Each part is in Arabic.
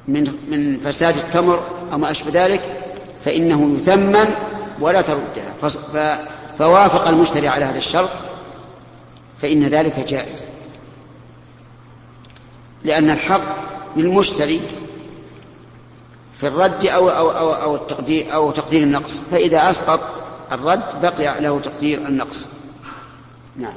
من فساد التمر أو ما أشبه ذلك فإنه يثمن ولا تردها، فوافق المشتري على هذا الشرط فإن ذلك جائز، لأن الحق للمشتري في الرد أو تقدير النقص، فإذا أسقط الرد بقي له تقدير النقص. نعم.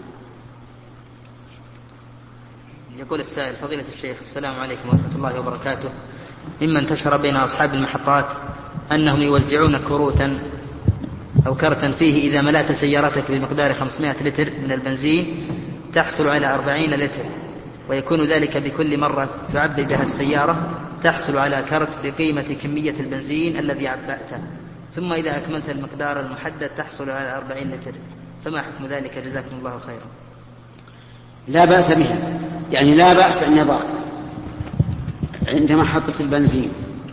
يقول السائل: فضيلة الشيخ، السلام عليكم ورحمة الله وبركاته. مما انتشر بين أصحاب المحطات أنهم يوزعون كروتا أو كرتا فيه إذا ملأت سيارتك بمقدار 500 لتر من البنزين تحصل على 40 لتر، ويكون ذلك بكل مرة تعبي بها السيارة تحصل على كرت بقيمة كمية البنزين الذي عبأته، ثم إذا أكملت المقدار المحدد تحصل على 40 لتر، فما حكم ذلك؟ جزاكم الله خيرا. لا بأس بها، يعني لا بأس أن يضع عند محطة البنزين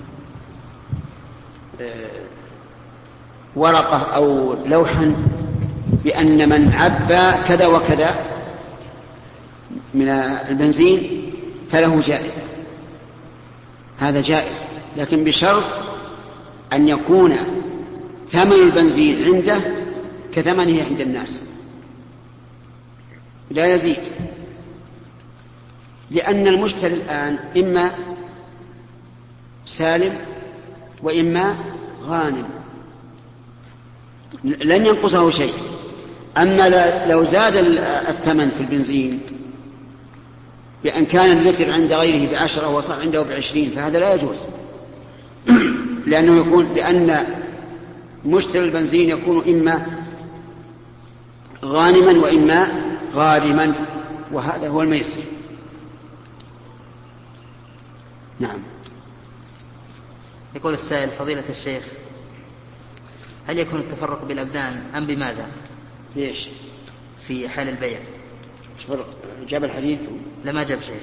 ورقة أو لوحا بأن من عبى كذا وكذا من البنزين فله جائزة، هذا جائز، لكن بشرط أن يكون ثمن البنزين عنده كثمنه عند الناس لا يزيد، لأن المشتري الآن إما سالم وإما غانم، لن ينقصه شيء. أما لو زاد الثمن في البنزين بأن كان اللتر عند غيره ب10 وصار عنده ب20 فهذا لا يجوز، لأن مشتري البنزين يكون إما غانما وإما غارما، وهذا هو الميسر. نعم. يقول السائل: فضيلة الشيخ، هل يكون التفرق بالأبدان أم بماذا؟ ليش؟ في حال البيع. جاب الحديث؟ لما جاب شيء.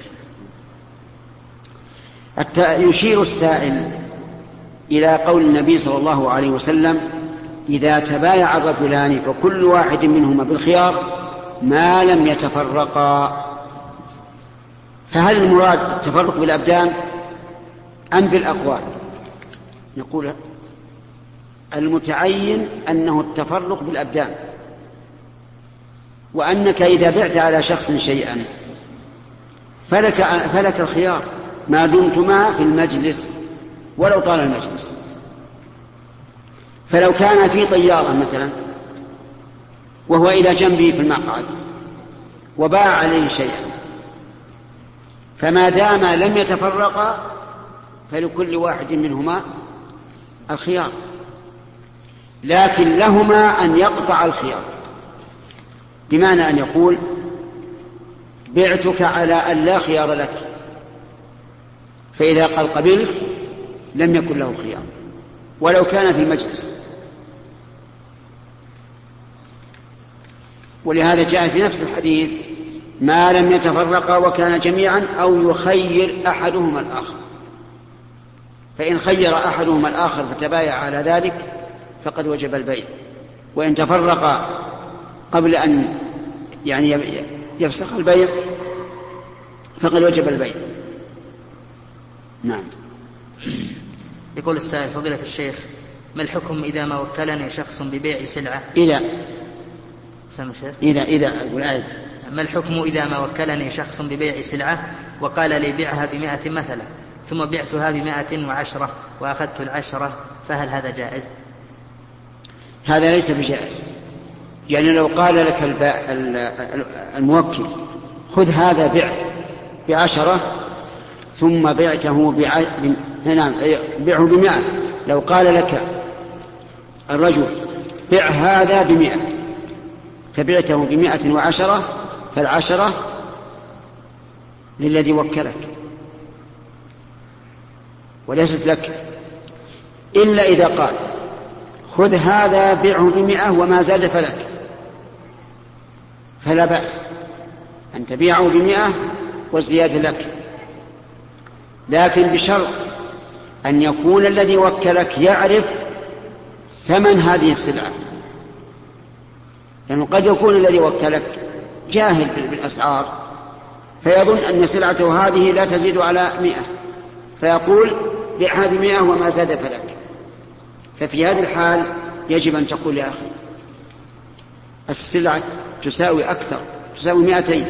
يشير السائل إلى قول النبي صلى الله عليه وسلم: إذا تبايع الرجلان فكل واحد منهما بالخيار ما لم يتفرقا. فهل المراد التفرق بالأبدان أم بالأقوال؟ نقول المتعين أنه التفرق بالأبدان، وأنك إذا بعت على شخص شيئا فلك الخيار ما دمتما في المجلس ولو طال المجلس. فلو كان في طيارة مثلا وهو إلى جنبه في المقعد وباع عليه شيئا، فما دام لم يتفرقا فلكل واحد منهما الخيار، لكن لهما أن يقطع الخيار، بمعنى أن يقول: بعتك على أن لا خيار لك، فإذا قال قبلت لم يكن له خيار ولو كان في المجلس. ولهذا جاء في نفس الحديث: ما لم يتفرقا وكان جميعا أو يخير أحدهما الآخر. فإن خير أحدهما الآخر فتبايع على ذلك فقد وجب البيع، وإن تفرقا قبل أن يفسخ البيع فقد وجب البيع. نعم. يقول السائل: فضيلة الشيخ، ما الحكم إذا ما وكلني شخص ببيع سلعة؟ ما الحكم إذا ما وكلني شخص ببيع سلعة وقال لي بيعها ب100 مثلا، ثم بعتها ب110 وأخذت 10، فهل هذا جائز؟ هذا ليس بجائز. يعني لو قال لك الموكل: خذ هذا ب10 ثم بعته بيعه ب100، لو قال لك الرجل: بيع هذا ب100 فبعته ب110، فال10 للذي وكلك وليست لك، إلا إذا قال: خذ هذا بيعه ب100 وما زاد فلك، فلا بأس أن تبيعه ب100 والزيادة لك، لكن بشرط أن يكون الذي وكلك يعرف ثمن هذه السلعة، لأنه قد يكون الذي وكلك جاهل بالأسعار فيظن أن سلعته هذه لا تزيد على 100، فيقول بيعها ب100 وما زاد فلك. ففي هذه الحال يجب أن تقول يا أخي السلعة تساوي أكثر، تساوي 200،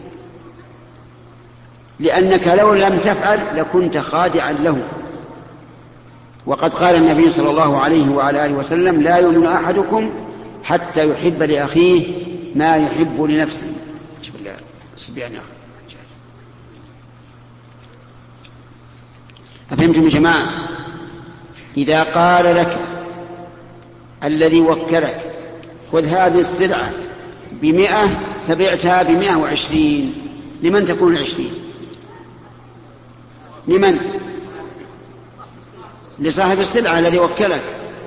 لأنك لو لم تفعل لكنت خادعا له. وقد قال النبي صلى الله عليه وعلى آله وسلم: لا يؤمن أحدكم حتى يحب لأخيه ما يحب لنفسه. أفهمتم يا جماعة؟ إذا قال لك الذي وكلك خذ هذه السلعة ب100 فبعتها ب120، لمن تكون 20؟ لمن؟ لصاحب السلعة الذي وكلك.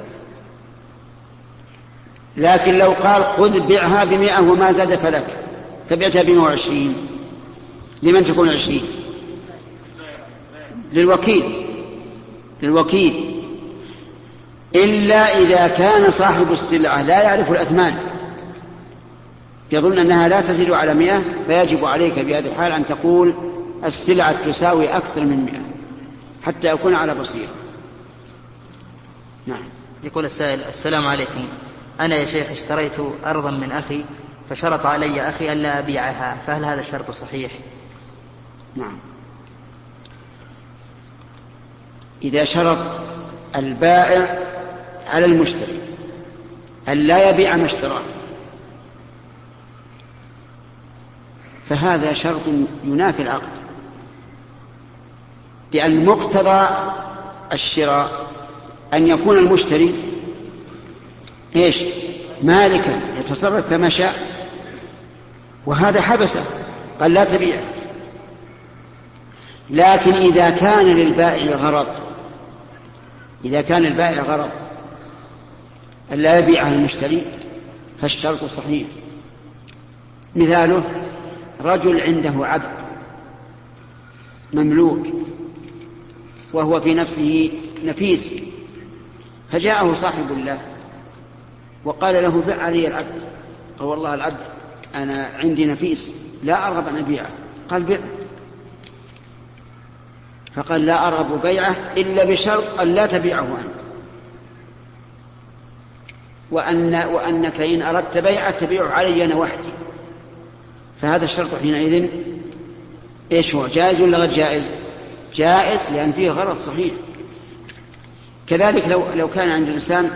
لكن لو قال خذ بيعها ب100 وما زاد فلك فبعتها ب120، لمن تكون 20؟ للوكيل، إلا إذا كان صاحب السلعة لا يعرف الأثمان، يظن أنها لا تزيد على 100، فيجب عليك في هذه الحال أن تقول السلعة تساوي أكثر من 100 حتى يكون على بصيرة. نعم. يقول السائل: السلام عليكم، أنا يا شيخ اشتريت أرضا من أخي فشرط علي أخي ألا أبيعها، فهل هذا الشرط صحيح؟ نعم. إذا شرط البائع على المشتري أن لا يبيع ما اشتراه فهذا شرط ينافي العقد، لأن مقتضى الشراء أن يكون المشتري مالكا يتصرف كما شاء، وهذا حبسه قال لا تبيع. لكن إذا كان للبائع غرض أن لا يبيعها المشتري فالشرط صحيح. مثاله: رجل عنده عبد مملوك وهو في نفسه نفيس، فجاءه صاحب الله وقال له: بع علي العبد. قال: والله العبد أنا عندي نفيس لا أرغب أن أبيعه. قال: بع. فقال: لا أرغب بيعه إلا بشرط أن لا تبيعه أنت، وأنك إن أردت بيعه تبيعه علي أنا وحدي. فهذا الشرط حينئذ هو جائز ولا غير جائز؟ جائز، لأن فيه غرض صحيح. كذلك لو كان عند الإنسان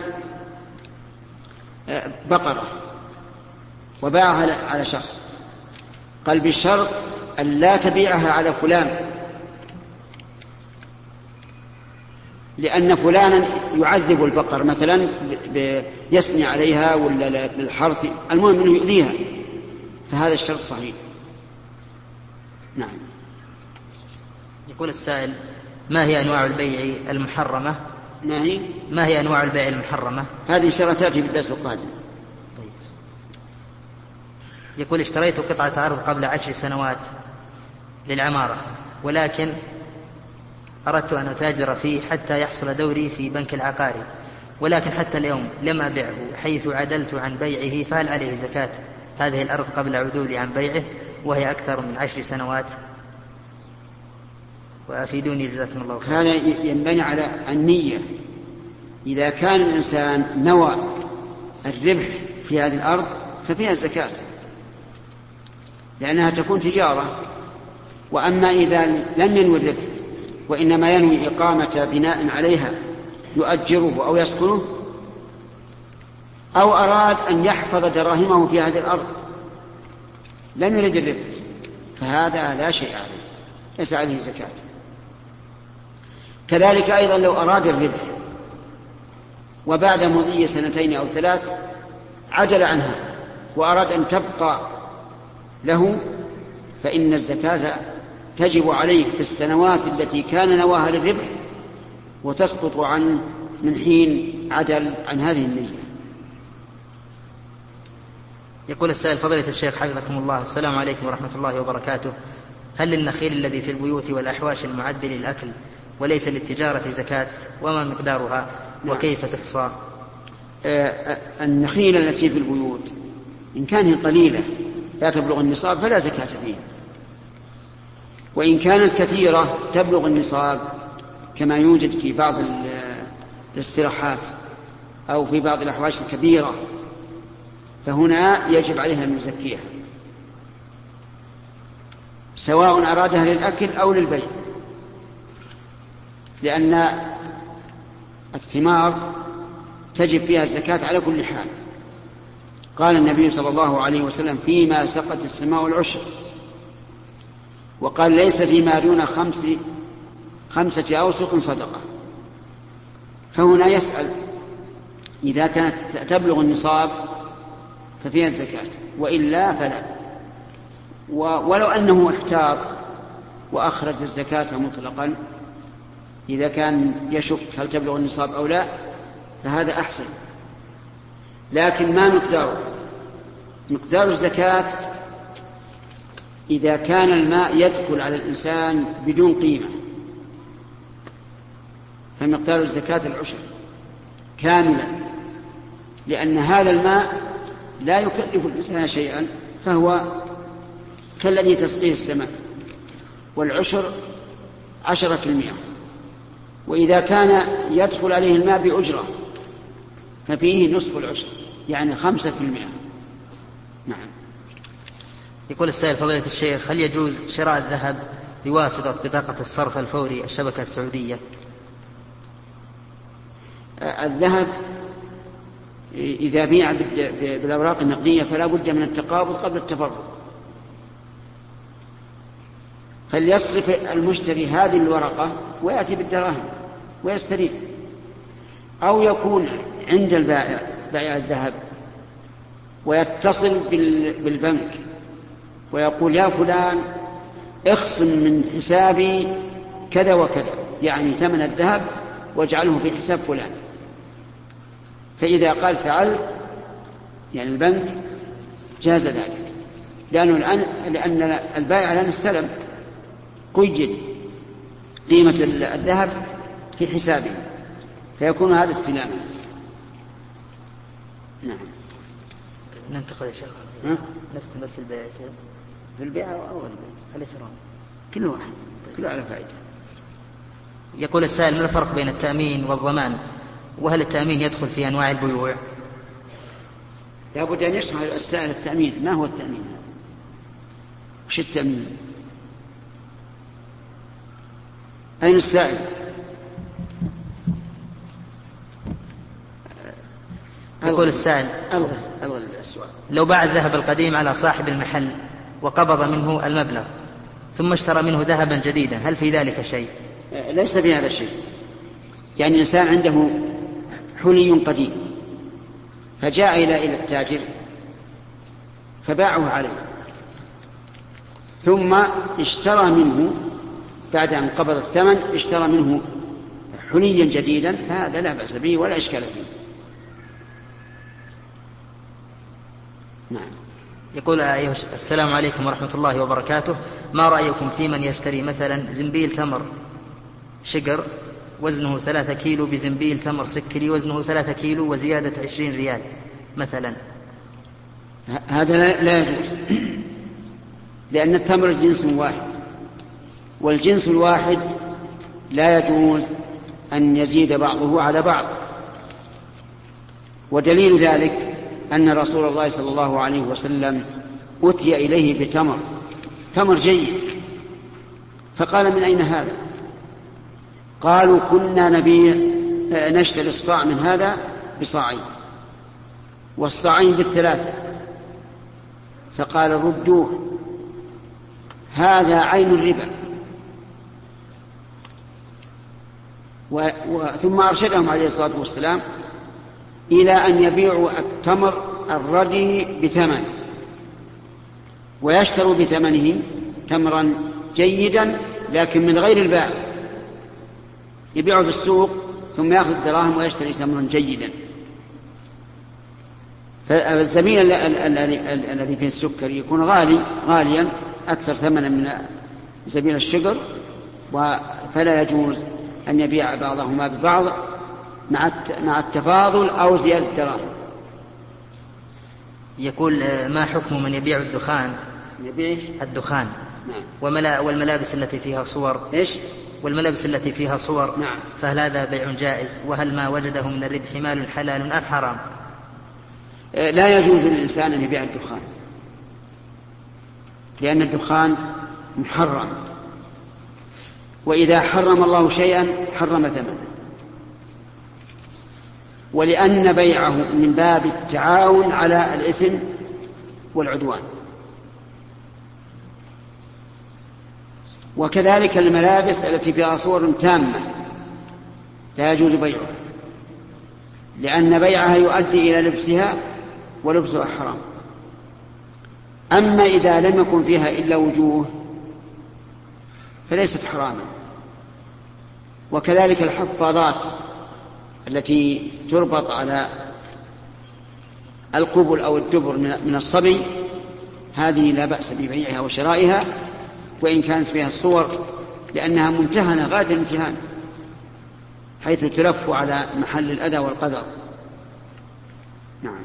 بقرة وباعها على شخص، قال بالشرط أن لا تبيعها على فلان، لأن فلانا يعذب البقر مثلا يسني عليها ولا للحرث، المهم أنه يؤذيها، فهذا الشرط صحيح. نعم. يقول السائل: ما هي أنواع البيع المحرمة؟ ما هي أنواع البيع المحرمة؟ هذه إن شاء الله تأتي في الدرس القادم. طيب. يقول: اشتريت قطعة أرض قبل 10 سنوات للعمارة، ولكن أردت أن أتاجر فيه حتى يحصل دوري في بنك العقاري، ولكن حتى اليوم لم أبيعه حيث عدلت عن بيعه، فهل عليه زكاة هذه الأرض قبل عدولي عن بيعه وهي أكثر من 10 سنوات؟ وأفيدوني جزاكم الله خير. هذا ينبني على النية. إذا كان الإنسان نوى الربح في هذه الأرض ففيها الزكاة، لأنها تكون تجارة. وأما إذا لم ينوي الربح وإنما ينوي إقامة بناء عليها يؤجره أو يسكنه، أو أراد أن يحفظ دراهمه في هذه الأرض لم يرد الربح، فهذا لا شيء عليه، ليس عليه زكاة. كذلك أيضا لو أراد الربح وبعد مضي 2 أو 3 عجل عنها وأراد أن تبقى له، فإن الزكاة تجب عليه في السنوات التي كان نواها للربح، وتسقط عنه من حين عدل عن هذه النية. يقول السائل: فضيلة الشيخ حفظكم الله، السلام عليكم ورحمة الله وبركاته، هل للنخيل الذي في البيوت والأحواش المعد للأكل وليس للتجارة زكاة؟ وما مقدارها وكيف تحصى؟ النخيل التي في البيوت إن كانت قليلة لا تبلغ النصاب فلا زكاة فيها، وإن كانت كثيرة تبلغ النصاب كما يوجد في بعض الاستراحات أو في بعض الأحواش الكبيرة، فهنا يجب عليها أن يزكيها سواء أرادها للأكل أو للبيع، لأن الثمار تجب فيها الزكاة على كل حال. قال النبي صلى الله عليه وسلم: فيما سقت السماء العشر. وقال: ليس فيما دون 5 أوسق صدقة. فهنا يسأل: إذا كانت تبلغ النصاب ففيها الزكاة، وإلا فلا. ولو أنه احتاط وأخرج الزكاة مطلقا إذا كان يشك هل تبلغ النصاب أو لا فهذا أحسن. لكن ما مقدار الزكاة إذا كان الماء يدخل على الإنسان بدون قيمة، فمقدار الزكاة العشر كاملا، لأن هذا الماء لا يكلف الإنسان شيئا، فهو كالذي تسقيه السماء، والعشر 10%. وإذا كان يدخل عليه الماء بأجرة ففيه نصف العشر، يعني 5%. نعم. يقول السائل: فضيلة الشيخ، هل يجوز شراء الذهب بواسطة بطاقة الصرف الفوري الشبكة السعودية؟ الذهب إذا بيع بالأوراق النقدية فلا بد من التقابض قبل التفرق، فليصرف المشتري هذه الورقة ويأتي بالدراهم ويستريح، أو يكون عند البائع بائع الذهب ويتصل بالبنك ويقول: يا فلان اخصم من حسابي كذا وكذا، يعني ثمن الذهب، واجعله في حساب فلان. فإذا قال فعلت، يعني البنك جاز ذلك، لأن البائع الآن استلم قيد قيمة الذهب في حسابه، فيكون هذا استلاما. نعم. ننتقل يا شيخ. نستمر في البيع. في البيع أو الإثرام، كل واحد كله على فائدة. يقول السائل: ما الفرق بين التأمين والضمان؟ وهل التأمين يدخل في أنواع البيوع؟ لا بد أن يشرح السائل التأمين. ما هو التأمين؟ وش التأمين؟ أين السائل؟ يقول السائل: لو باع الذهب القديم على صاحب المحل وقبض منه المبلغ ثم اشترى منه ذهبا جديدا، هل في ذلك شيء؟ ليس في هذا شيء. يعني الإنسان عنده حلي قديم فجاء إلى التاجر فباعه عليه، ثم اشترى منه بعد أن قبض الثمن، اشترى منه حليا جديدا، فهذا لا بأس به ولا إشكال فيه. نعم. يقول: السلام عليكم ورحمة الله وبركاته، ما رأيكم في من يشتري مثلا زنبيل تمر شقر وزنه 3 كيلو بزنبيل تمر سكري وزنه 3 كيلو وزيادة 20 ريال مثلا؟ هذا لا يجوز، لأن التمر جنس واحد، والجنس الواحد لا يجوز أن يزيد بعضه على بعض. ودليل ذلك أن رسول الله صلى الله عليه وسلم أتي إليه تمر جيد، فقال: من أين هذا؟ قالوا: كنا نشتري الصاع من هذا بصاعين والصاعين بالثلاثة. فقال: ردوه، هذا عين الربا. ثم أرشدهم عليه الصلاة والسلام إلى أن يبيعوا التمر الردي بثمن ويشتروا بثمنه تمرا جيدا لكن من غير البائع، يبيعه بالسوق ثم يأخذ الدراهم ويشتري تمرا جيدا. فالزميل الذي في السكر يكون غاليا أكثر ثمنا من زميل الشجر، فلا يجوز أن يبيع بعضهما ببعض مع التفاضل أو زيادة الدراهم. يقول: ما حكم من يبيع الدخان؟ يبيع الدخان. نعم. والملابس التي فيها صور. إيش؟ والملابس التي فيها صور. نعم. فهل هذا بيع جائز؟ وهل ما وجده من الربح مال حلال أم حرام؟ لا يجوز للإنسان أن يبيع الدخان، لأن الدخان محرم، وإذا حرم الله شيئا حرم ثمنه، ولأن بيعه من باب التعاون على الإثم والعدوان. وكذلك الملابس التي فيها صور تامة لا يجوز بيعها، لأن بيعها يؤدي إلى لبسها، ولبسها حرام. أما إذا لم يكن فيها إلا وجوه فليست حراما. وكذلك الحفاضات التي تربط على القبل أو الدبر من الصبي، هذه لا بأس ببيعها وشرائها وإن كانت فيها الصور، لأنها ممتهنة غاية الامتهان، حيث تلف على محل الأذى والقدر. نعم.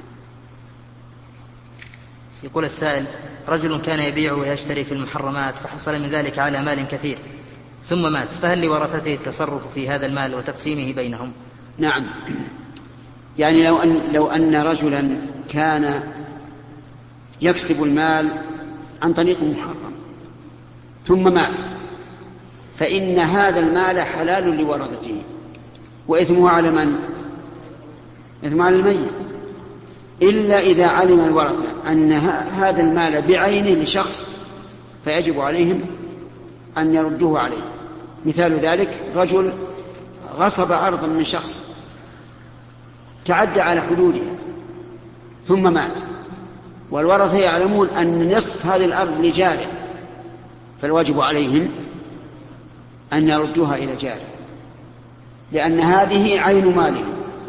يقول السائل: رجل كان يبيع ويشتري في المحرمات فحصل من ذلك على مال كثير ثم مات، فهل لورثته التصرف في هذا المال وتقسيمه بينهم؟ نعم، يعني لو أن رجلا كان يكسب المال عن طريق محرم ثم مات، فإن هذا المال حلال لورثته، وإثمه على من؟ إثمه على الميت، إلا إذا علم الورثة أن هذا المال بعينه لشخص، فيجب عليهم أن يردوه عليه. مثال ذلك: رجل غصب أرضا من شخص، تعدى على حدودها ثم مات، والورثة يعلمون أن نصف هذه الأرض لجاره، فالواجب عليهم أن يردوها إلى جاره، لأن هذه عين ماله.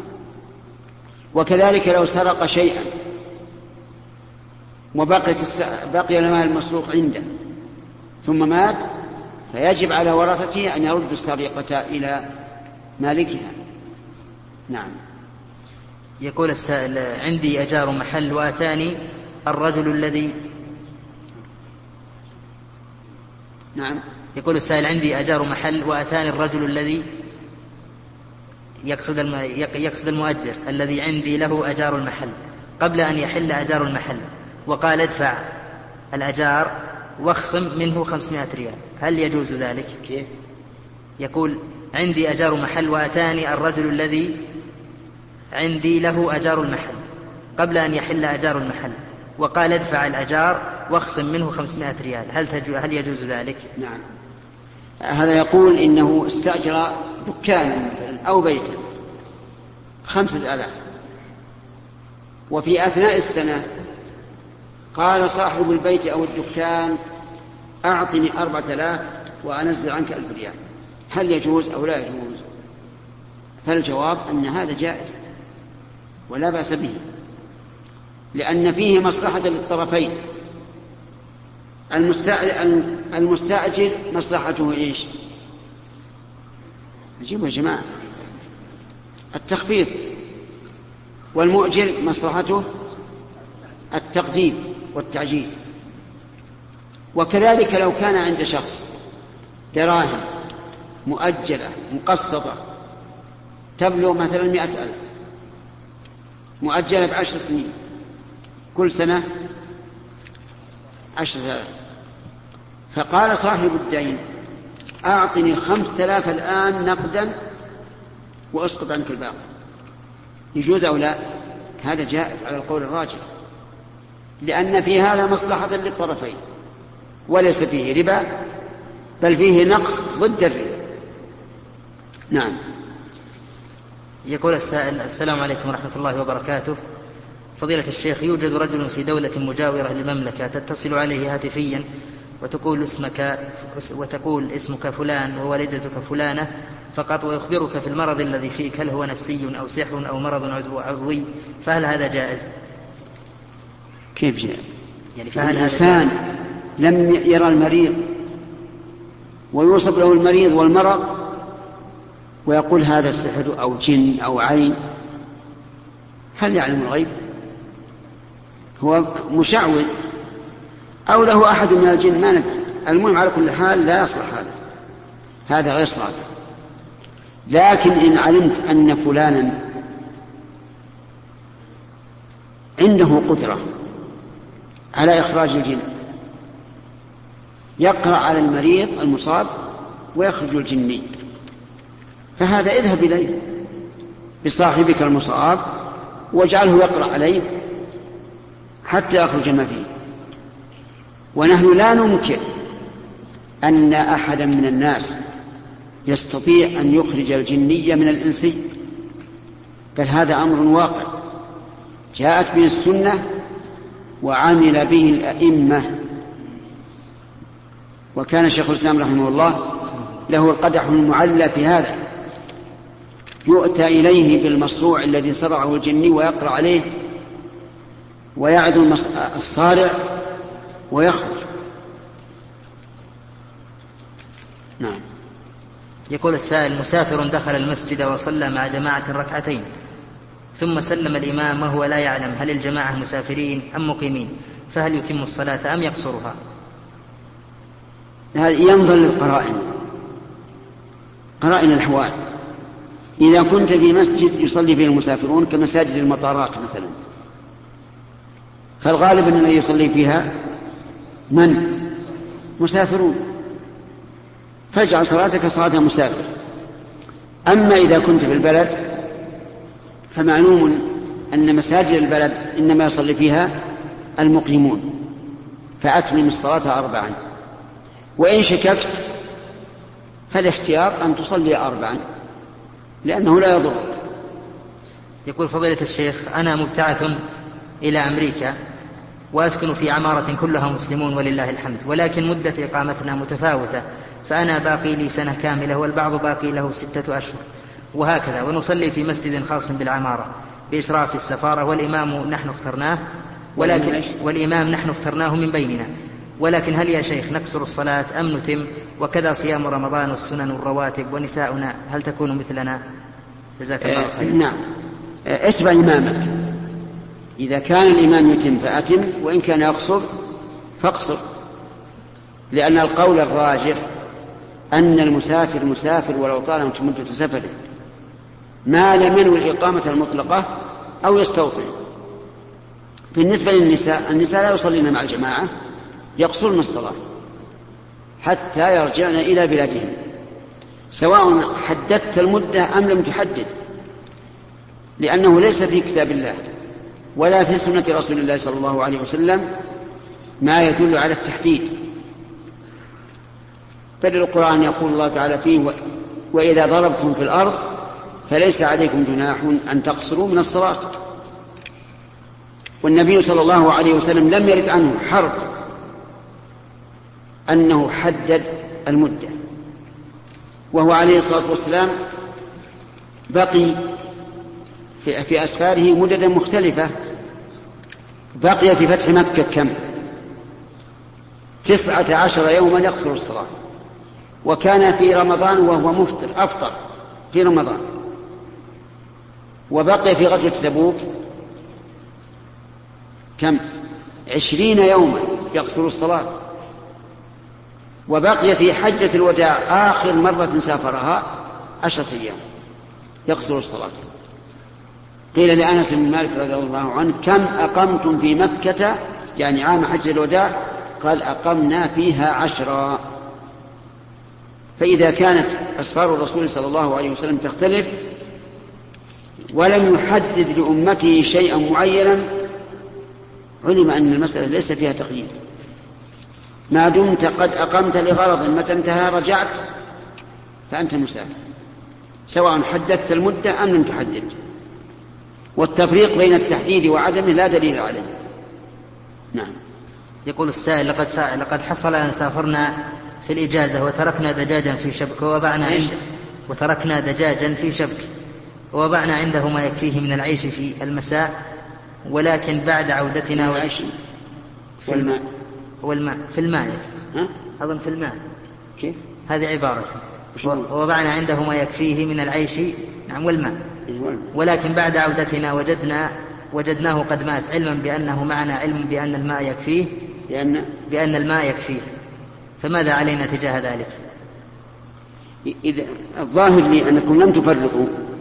وكذلك لو سرق شيئا بقي المال المسروق عنده ثم مات، فيجب على ورثته أن يردوا السرقة إلى مالكها. نعم. يقول السائل: عندي أجار محل وأتاني الرجل الذي نعم. يقول السائل: عندي أجار محل وأتاني الرجل الذي يقصد المؤجر الذي عندي له أجار المحل قبل أن يحل أجار المحل، وقال: ادفع الأجار واخصم منه 500 ريال، هل يجوز ذلك؟ كيف؟ يقول: عندي أجار محل وأتاني الرجل الذي عندي له أجار المحل قبل أن يحل أجار المحل، وقال: ادفع الأجار واخصم منه 500 ريال، هل يجوز ذلك؟ نعم. هذا يقول إنه استأجر دكانا مثلا أو بيتا 5000، وفي أثناء السنة قال صاحب البيت أو الدكان: أعطني 4000 وأنزل عنك 1000 ريال، هل يجوز أو لا يجوز؟ فالجواب أن هذا جائز ولا بأس به، لأن فيه مصلحة للطرفين. المستأجر مصلحته إيش؟ نجيبه يا جماعة، التخفيض، والمؤجر مصلحته التقديم والتعجيل. وكذلك لو كان عند شخص دراهم مؤجلة مقسطة تبلغ مثلا 100,000 مؤجلة ب10 سنين، كل سنة 10,000، فقال صاحب الدين: أعطني 5,000 الآن نقدا وأسقط عنك الباقي، يجوز أو لا؟ هذا جائز على القول الراجح، لأن في هذا مصلحة للطرفين، وليس فيه ربا، بل فيه نقص ضد الربا. نعم. يقول السائل: السلام عليكم ورحمة الله وبركاته، فضيلة الشيخ، يوجد رجل في دولة مجاورة للمملكة تتصل عليه هاتفيا وتقول اسمك فلان ووالدتك فلانة فقط، ويخبرك في المرض الذي فيك، هل هو نفسي أو سحر أو مرض عضوي، فهل هذا جائز؟ كيف جائز؟ يعني فهل الإنسان لم يرى المريض ويوصف له المريض والمرض ويقول هذا السحر أو جن أو عين، هل يعلم الغيب؟ هو مشعوذ أو له أحد من الجن، ما ندري. المهم على كل حال لا يصلح هذا. هذا غير صالح. لكن إن علمت أن فلانا عنده قدرة على إخراج الجن، يقرأ على المريض المصاب ويخرج الجني، فهذا اذهب إليه بصاحبك المصاب واجعله يقرأ عليه حتى يخرج ما فيه. ونحن لا ننكر أن أحدا من الناس يستطيع أن يخرج الجني من الإنسي، بل هذا أمر واقع جاءت به السنة وعمل به الأئمة. وكان شيخ الإسلام رحمه الله له القدح المعلى في هذا، يؤتى إليه بالمصروع الذي صرعه الجني ويقرأ عليه ويعد الصارع ويخرج. نعم. يقول السائل: مسافر دخل المسجد وصلى مع جماعة ركعتين ثم سلم الإمام وهو لا يعلم هل الجماعة مسافرين أم مقيمين، فهل يتم الصلاة أم يقصرها؟ هذا ينظر للقرائن، قرائن الأحوال. إذا كنت في مسجد يصلي فيه المسافرون كمساجد المطارات مثلا، فالغالب أن يصلي فيها من؟ مسافرون، فاجعل صلاتك صلاة مسافر. أما إذا كنت في البلد فمعلوم أن مساجد البلد إنما يصلي فيها المقيمون، فأتمم الصلاة 4. وإن شككت فالاحتياط أن تصلي 4 لأنه لا يضر. يقول فضيلة الشيخ: أنا مبتعث إلى أمريكا وأسكن في عمارة كلها مسلمون ولله الحمد، ولكن مدة إقامتنا متفاوتة، فأنا باقي لي سنة كاملة والبعض باقي له 6 أشهر وهكذا، ونصلي في مسجد خاص بالعمارة بإشراف السفارة، والإمام نحن اخترناه من بيننا، ولكن هل يا شيخ نكسر الصلاة أم نتم؟ وكذا صيام رمضان والسنن والرواتب، ونساؤنا هل تكون مثلنا؟ جزاك الله خير. نعم، اتبع إمامك، إذا كان الإمام يتم فأتم، وإن كان يقصر فاقصر، لأن القول الراجح أن المسافر مسافر ولو طالت مدة سفره ما لم ينوي الإقامة المطلقة أو يستوطن. بالنسبة للنساء، النساء لا يصلين مع الجماعة، يقصرن الصلاة حتى يرجعن إلى بلادهم، سواء حددت المدة أم لم تحدد، لأنه ليس في كتاب الله ولا في سنة رسول الله صلى الله عليه وسلم ما يدل على التحديد، بل القرآن يقول الله تعالى فيه: وإذا ضربتم في الأرض فليس عليكم جناح أن تقصروا من الصلاة. والنبي صلى الله عليه وسلم لم يرد عنه حرف أنه حدد المدة، وهو عليه الصلاة والسلام بقي في أسفاره مددا مختلفة. بقي في فتح مكة كم؟ 19 يوما يقصر الصلاة، وكان في رمضان وهو مفطر أفطر في رمضان. وبقي في غزوة تبوك كم؟ 20 يوما يقصر الصلاة. وبقي في حجة الوداع آخر مرة سافرها 10 أيام يقصر الصلاة. قيل لأنس بن مالك رضي الله عنه: كم أقمتم في مكة يعني عام حجة الوداع؟ قال: أقمنا فيها 10. فإذا كانت أسفار الرسول صلى الله عليه وسلم تختلف ولم يحدد لأمته شيئا معينا، علم أن المسألة ليس فيها تقييد. ما دمت قد أقمت لغرض، متى انتهى رجعت فأنت مسافر، سواء حددت المدة أم لم تحدد. والتفريق بين التحديد وعدمه لا دليل عليه. نعم. يقول السائل: لقد حصل أن سافرنا في الإجازة وتركنا دجاجا في شبك ووضعنا عنده ما يكفيه من العيش في المساء، ولكن بعد عودتنا والماء في الماء أظن في الماء كيف؟ هذه عبارة. ووضعنا عنده ما يكفيه من العيش نعم والماء، ولكن بعد عودتنا وجدناه قد مات، علما بأنه معنا علم بأن الماء يكفيه، فماذا علينا تجاه ذلك؟ إذا الظاهر لي أنكم لم تفرقوا،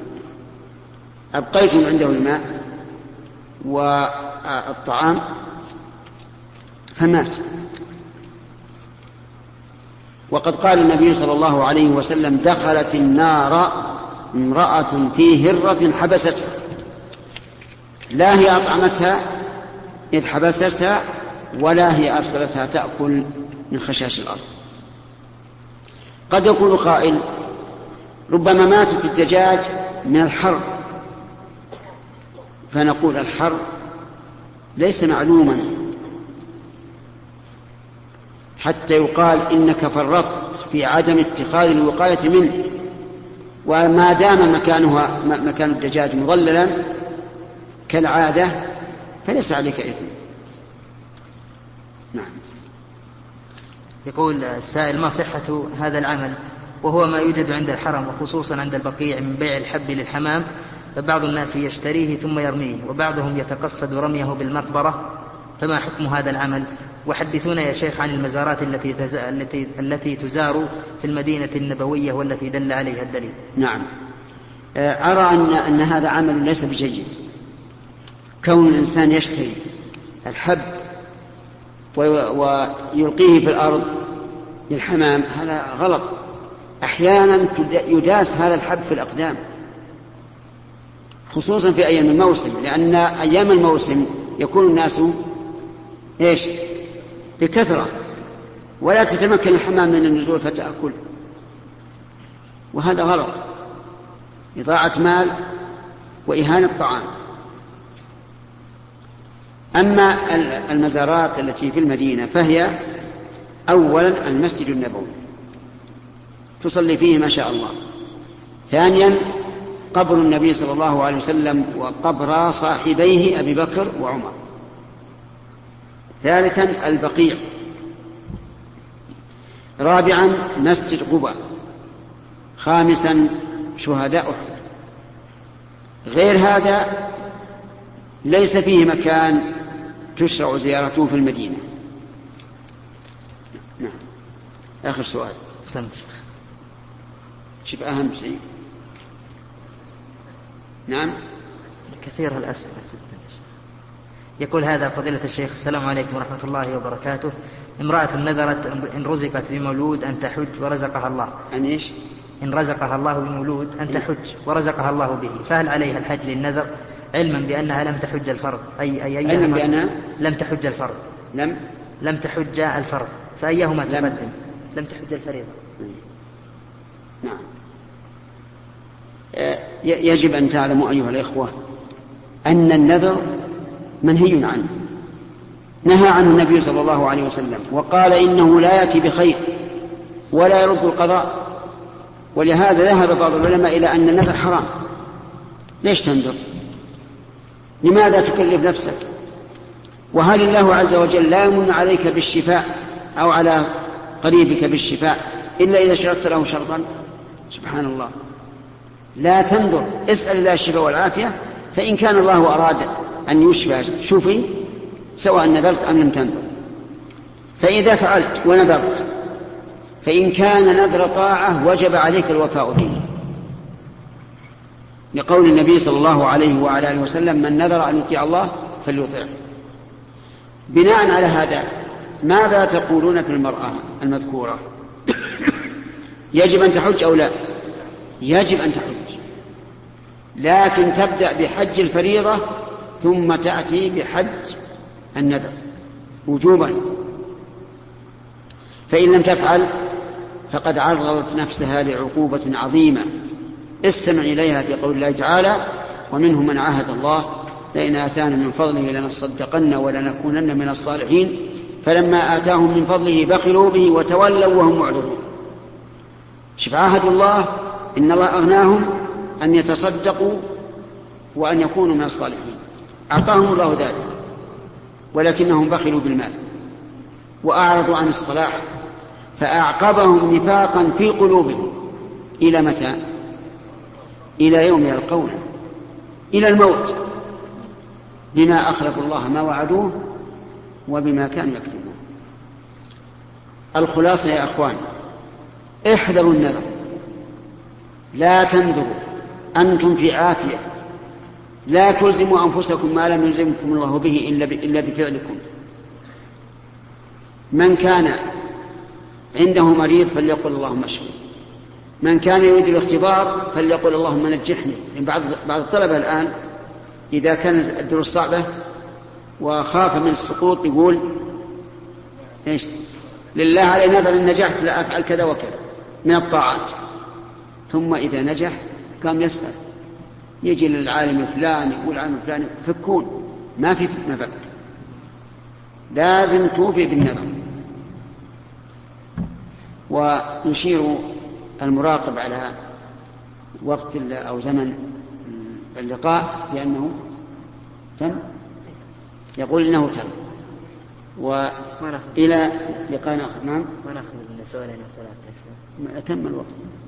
أبقيتم عنده الماء والطعام فمات. وقد قال النبي صلى الله عليه وسلم: دخلت النار امرأة في هرة حبستها، لا هي أطعمتها إذ حبستها ولا هي أرسلتها تأكل من خشاش الأرض. قد يقول قائل: ربما ماتت الدجاج من الحر، فنقول: الحر ليس معلوما حتى يقال إنك فرطت في عدم اتخاذ الوقاية منه، وما دام مكان الدجاج مظللا كالعادة فليس عليك إثم. نعم. يقول السائل: ما صحة هذا العمل وهو ما يوجد عند الحرم وخصوصا عند البقيع من بيع الحب للحمام، فبعض الناس يشتريه ثم يرميه وبعضهم يتقصد رميه بالمقبرة، فما حكم هذا العمل؟ وحدثونا يا شيخ عن المزارات التي تزار في المدينة النبوية والتي دل عليها الدليل. نعم. أرى أن هذا عمل ليس بجيد. كون الإنسان يشتري الحب ويلقيه في الأرض للحمام هذا غلط. أحيانا يداس هذا الحب في الأقدام خصوصا في أيام الموسم، لأن أيام الموسم يكون الناس بكثرة ولا تتمكن الحمام من النزول فتأكل، وهذا غلط، إضاعة مال وإهانة طعام. أما المزارات التي في المدينة فهي أولا المسجد النبوي تصلي فيه ما شاء الله، ثانيا قبر النبي صلى الله عليه وسلم وقبر صاحبيه أبي بكر وعمر، ثالثا البقيع، رابعا مسجد قباء، خامسا شهداء أحد. غير هذا ليس فيه مكان تشرع زيارته في المدينة. نعم. آخر سؤال. شوف أهم شيء. نعم. كثير الأسئلة. يقول هذا فضيلة الشيخ: السلام عليكم ورحمة الله وبركاته. امرأة نذرت إن رزقت بمولود أن تحج ورزقها الله. أن إيش؟ إن رزقها الله بمولود أن تحج ورزقها الله به، فهل عليها الحج للنذر علما بأنها لم تحج الفرض؟ علما بأنها لم تحج الفرض. لم تحج الفرض، فأيهما تقدم؟ لم تحج الفريضة. نعم. يجب أن تعلموا أيها الإخوة أن النذر منهي عنه، نهى عنه النبي صلى الله عليه وسلم وقال إنه لا يأتي بخير ولا يرد القضاء. ولهذا ذهب بعض العلماء إلى أن النذر حرام. ليش تنذر؟ لماذا تكلف نفسك؟ وهل الله عز وجل لا يمن عليك بالشفاء أو على قريبك بالشفاء إلا إذا شرطت له شرطا؟ سبحان الله. لا تنذر، اسأل الله الشفاء والعافية، فإن كان الله أراد أن يشفى شفي سواء نذرت أم لم تنذر. فإذا فعلت ونذرت فإن كان نذر طاعة وجب عليك الوفاء به، لقول النبي صلى الله عليه وعلى آله وسلم: من نذر أن يطيع الله فليطيعه. بناء على هذا ماذا تقولون في المرأة المذكورة؟ يجب أن تحج أو لا؟ يجب أن تحج، لكن تبدأ بحج الفريضة ثم تأتي بحج النذر وجوبا، فإن لم تفعل فقد عرضت نفسها لعقوبة عظيمة. استمع إليها في قول الله تعالى: ومنهم من عاهد الله لئن آتانا من فضله لنصدقن ولنكونن من الصالحين فلما آتاهم من فضله بخلوا به وتولوا وهم معرضون. شوف، عاهدوا الله إن الله أغناهم أن يتصدقوا وأن يكونوا من الصالحين، أعطاهم الله ذلك، ولكنهم بخلوا بالمال وأعرضوا عن الصلاح فأعقبهم نفاقا في قلوبهم. إلى متى؟ إلى يوم يلقونه، إلى الموت، بما أخلفوا الله ما وعدوه وبما كانوا يكذبون. الخلاصة يا أخوان: احذروا النذر لا تنظروا أنتم في عافية، لا تلزموا أنفسكم ما لم يلزمكم الله به إلا بفعلكم. من كان عنده مريض فليقل اللهم اشفه، من كان يريد الاختبار فليقل اللهم نجحني. يعني بعض الطلبة الآن إذا كانت الدروس صعبة وخاف من السقوط يقول إيش؟ لله علي نذر إن نجحت لأفعل كذا وكذا من الطاعات، ثم إذا نجح قام يسأل، يجي للعالم الفلاني يقول العالم الفلاني فكون، ما في مفك، لازم توفي بالنذر. ويشير المراقب على وقت أو زمن اللقاء لأنه تم، يقول إنه تم، وإلى لقاء آخر. نعم، ونأخذ من سؤالين أو ثلاثة. تم الوقت.